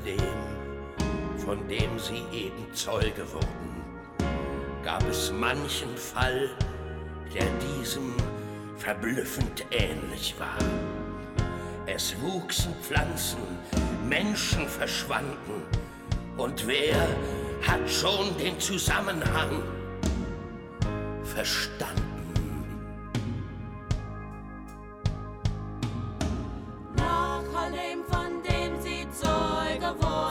dem, von dem sie eben Zeuge wurden, gab es manchen Fall, der diesem verblüffend ähnlich war. Es wuchsen Pflanzen, Menschen verschwanden, und wer hat schon den Zusammenhang verstanden? Nach all dem, von dem sie Zeuge wurden,